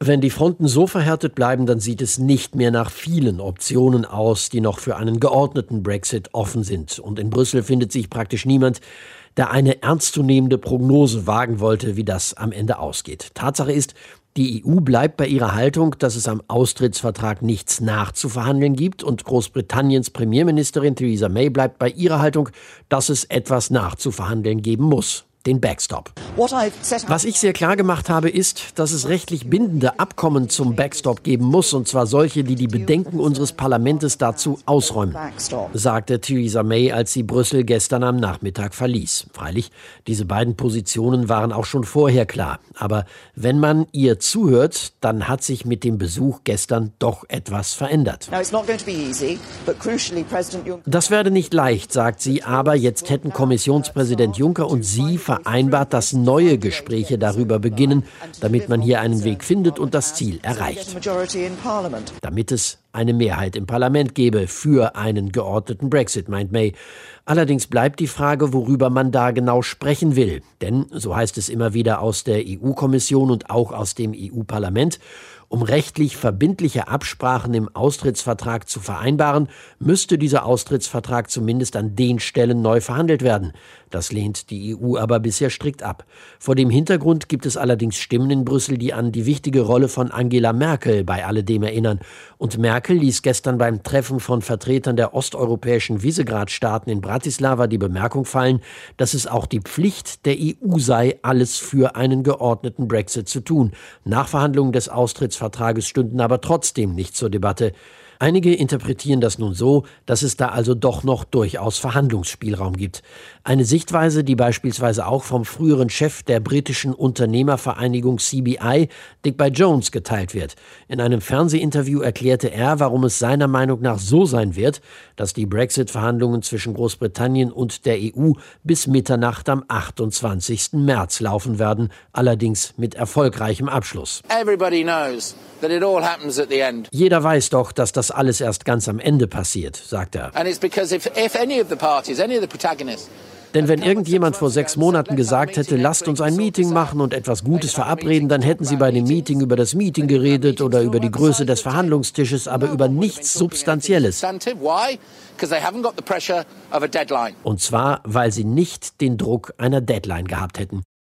Wenn die Fronten so verhärtet bleiben, dann sieht es nicht mehr nach vielen Optionen aus, die noch für einen geordneten Brexit offen sind. Und in Brüssel findet sich praktisch niemand, der eine ernstzunehmende Prognose wagen wollte, wie das am Ende ausgeht. Tatsache ist, die EU bleibt bei ihrer Haltung, dass es am Austrittsvertrag nichts nachzuverhandeln gibt, und Großbritanniens Premierministerin Theresa May bleibt bei ihrer Haltung, dass es etwas nachzuverhandeln geben muss. Den Backstop. Was ich sehr klar gemacht habe, ist, dass es rechtlich bindende Abkommen zum Backstop geben muss, und zwar solche, die die Bedenken unseres Parlaments dazu ausräumen, sagte Theresa May, als sie Brüssel gestern am Nachmittag verließ. Freilich, diese beiden Positionen waren auch schon vorher klar. Aber wenn man ihr zuhört, dann hat sich mit dem Besuch gestern doch etwas verändert. Das werde nicht leicht, sagt sie, aber jetzt hätten Kommissionspräsident Juncker und sie vereinbart, dass neue Gespräche darüber beginnen, damit man hier einen Weg findet und das Ziel erreicht. Damit es eine Mehrheit im Parlament gebe für einen geordneten Brexit, meint May. Allerdings bleibt die Frage, worüber man da genau sprechen will. Denn, so heißt es immer wieder aus der EU-Kommission und auch aus dem EU-Parlament, um rechtlich verbindliche Absprachen im Austrittsvertrag zu vereinbaren, müsste dieser Austrittsvertrag zumindest an den Stellen neu verhandelt werden. Das lehnt die EU aber bisher strikt ab. Vor dem Hintergrund gibt es allerdings Stimmen in Brüssel, die an die wichtige Rolle von Angela Merkel bei alledem erinnern. Und Merkel ließ gestern beim Treffen von Vertretern der osteuropäischen Visegrad-Staaten in Bratislava die Bemerkung fallen, dass es auch die Pflicht der EU sei, alles für einen geordneten Brexit zu tun. Nachverhandlungen des Austrittsvertrages stünden aber trotzdem nicht zur Debatte. Einige interpretieren das nun so, dass es da also doch noch durchaus Verhandlungsspielraum gibt. Eine Sichtweise, die beispielsweise auch vom früheren Chef der britischen Unternehmervereinigung CBI, Dick Jones, geteilt wird. In einem Fernsehinterview erklärte er, warum es seiner Meinung nach so sein wird, dass die Brexit-Verhandlungen zwischen Großbritannien und der EU bis Mitternacht am 28. März laufen werden, allerdings mit erfolgreichem Abschluss. Jeder weiß doch, dass das alles erst ganz am Ende passiert, sagt er. Denn wenn irgendjemand vor 6 Monaten gesagt hätte, lasst uns ein Meeting machen und etwas Gutes verabreden, dann hätten sie bei dem Meeting über das Meeting geredet oder über die Größe des Verhandlungstisches, aber über nichts Substanzielles. Und zwar, weil sie nicht den Druck einer Deadline gehabt hätten.